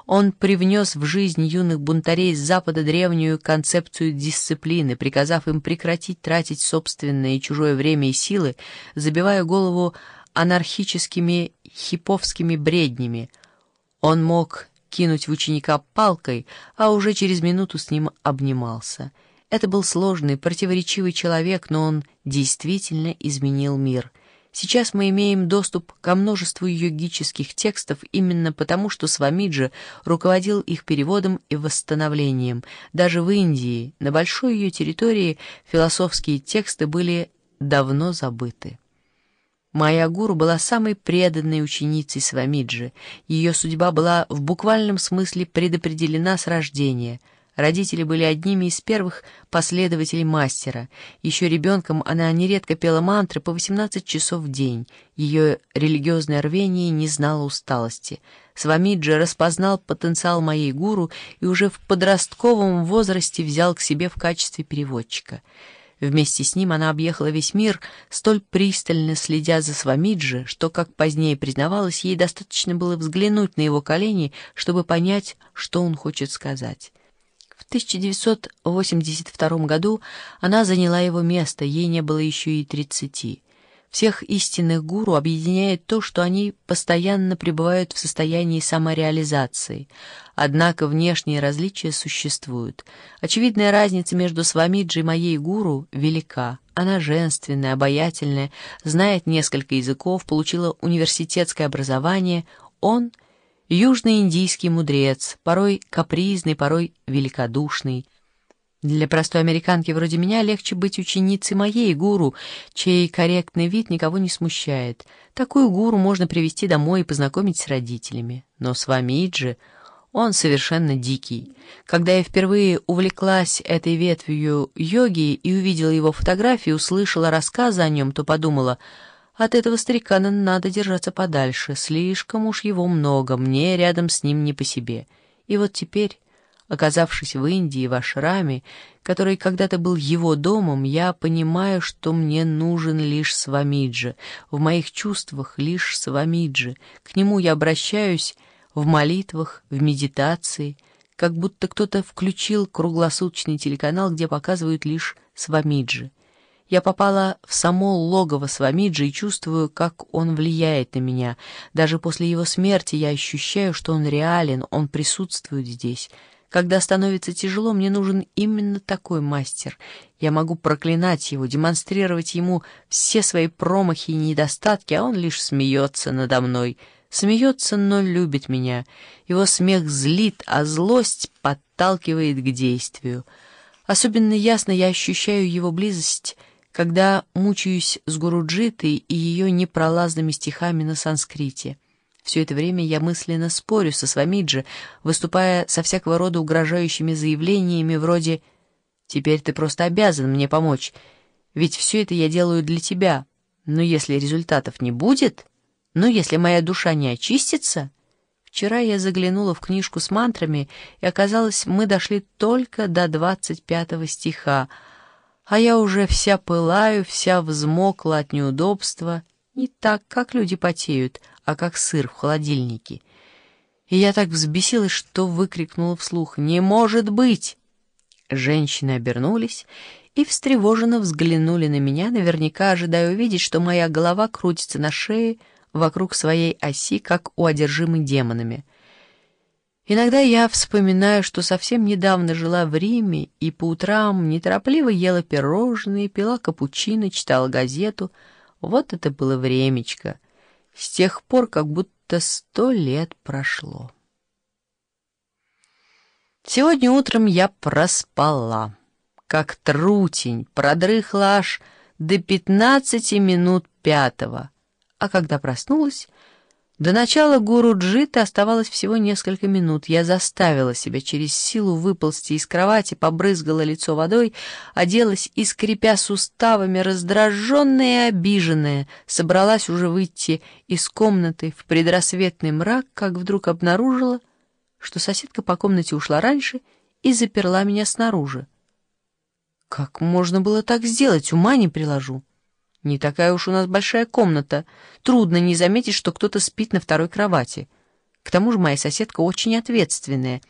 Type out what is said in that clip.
Он привнес в жизнь юных бунтарей с Запада древнюю концепцию дисциплины, приказав им прекратить тратить собственное и чужое время и силы, забивая голову анархическими хиповскими бреднями. Он мог кинуть в ученика палкой, а уже через минуту с ним обнимался. Это был сложный, противоречивый человек, но он действительно изменил мир. Сейчас мы имеем доступ ко множеству йогических текстов именно потому, что Свамиджа руководил их переводом и восстановлением. Даже в Индии, на большой ее территории, философские тексты были давно забыты. Моя гуру была самой преданной ученицей Свамиджи. Ее судьба была в буквальном смысле предопределена с рождения. Родители были одними из первых последователей мастера. Еще ребенком она нередко пела мантры по 18 часов в день. Ее религиозное рвение не знало усталости. Свамиджа распознал потенциал моей гуру и уже в подростковом возрасте взял к себе в качестве переводчика. Вместе с ним она объехала весь мир, столь пристально следя за Свамиджи, что, как позднее признавалось, ей достаточно было взглянуть на его колени, чтобы понять, что он хочет сказать. В 1982 году она заняла его место, ей не было еще и 30. Всех истинных гуру объединяет то, что они постоянно пребывают в состоянии самореализации. Однако внешние различия существуют. Очевидная разница между Свамиджи и моей гуру велика. Она женственная, обаятельная, знает несколько языков, получила университетское образование. Он — южноиндийский мудрец, порой капризный, порой великодушный. Для простой американки вроде меня легче быть ученицей моей гуру, чей корректный вид никого не смущает. Такую гуру можно привести домой и познакомить с родителями. Но Свамиджи, он совершенно дикий. Когда я впервые увлеклась этой ветвью йоги и увидела его фотографии, услышала рассказы о нем, то подумала: от этого старикана надо держаться подальше, слишком уж его много, мне рядом с ним не по себе. И вот теперь, оказавшись в Индии, в ашраме, который когда-то был его домом, я понимаю, что мне нужен лишь Свамиджи, в моих чувствах лишь Свамиджи. К нему я обращаюсь в молитвах, в медитации, как будто кто-то включил круглосуточный телеканал, где показывают лишь Свамиджи. Я попала в само логово Свамиджи и чувствую, как он влияет на меня. Даже после его смерти я ощущаю, что он реален, он присутствует здесь. Когда становится тяжело, мне нужен именно такой мастер. Я могу проклинать его, демонстрировать ему все свои промахи и недостатки, а он лишь смеется надо мной. Смеется, но любит меня. Его смех злит, а злость подталкивает к действию. Особенно ясно я ощущаю его близость, когда мучаюсь с Гуруджитой и ее непролазными стихами на санскрите. Все это время я мысленно спорю со Свамиджи, выступая со всякого рода угрожающими заявлениями вроде «Теперь ты просто обязан мне помочь, ведь все это я делаю для тебя, но если результатов не будет, но если моя душа не очистится...» Вчера я заглянула в книжку с мантрами, и оказалось, мы дошли только до 25 стиха, а я уже вся пылаю, вся взмокла от неудобства, не так, как люди потеют, а как сыр в холодильнике. И я так взбесилась, что выкрикнула вслух: «Не может быть!» Женщины обернулись и встревоженно взглянули на меня, наверняка ожидая увидеть, что моя голова крутится на шее вокруг своей оси, как у одержимой демонами. Иногда я вспоминаю, что совсем недавно жила в Риме и по утрам неторопливо ела пирожные, пила капучино, читала газету. Вот это было времечко. С тех пор как будто 100 лет прошло. Сегодня утром я проспала, как трутень, продрыхла аж до 15 минут 5. А когда проснулась, до начала Гуруджиты оставалось всего несколько минут. Я заставила себя через силу выползти из кровати, побрызгала лицо водой, оделась и, скрипя суставами, раздраженная и обиженная, собралась уже выйти из комнаты в предрассветный мрак, как вдруг обнаружила, что соседка по комнате ушла раньше и заперла меня снаружи. Как можно было так сделать, ума не приложу. Не такая уж у нас большая комната. Трудно не заметить, что кто-то спит на второй кровати. К тому же моя соседка очень ответственная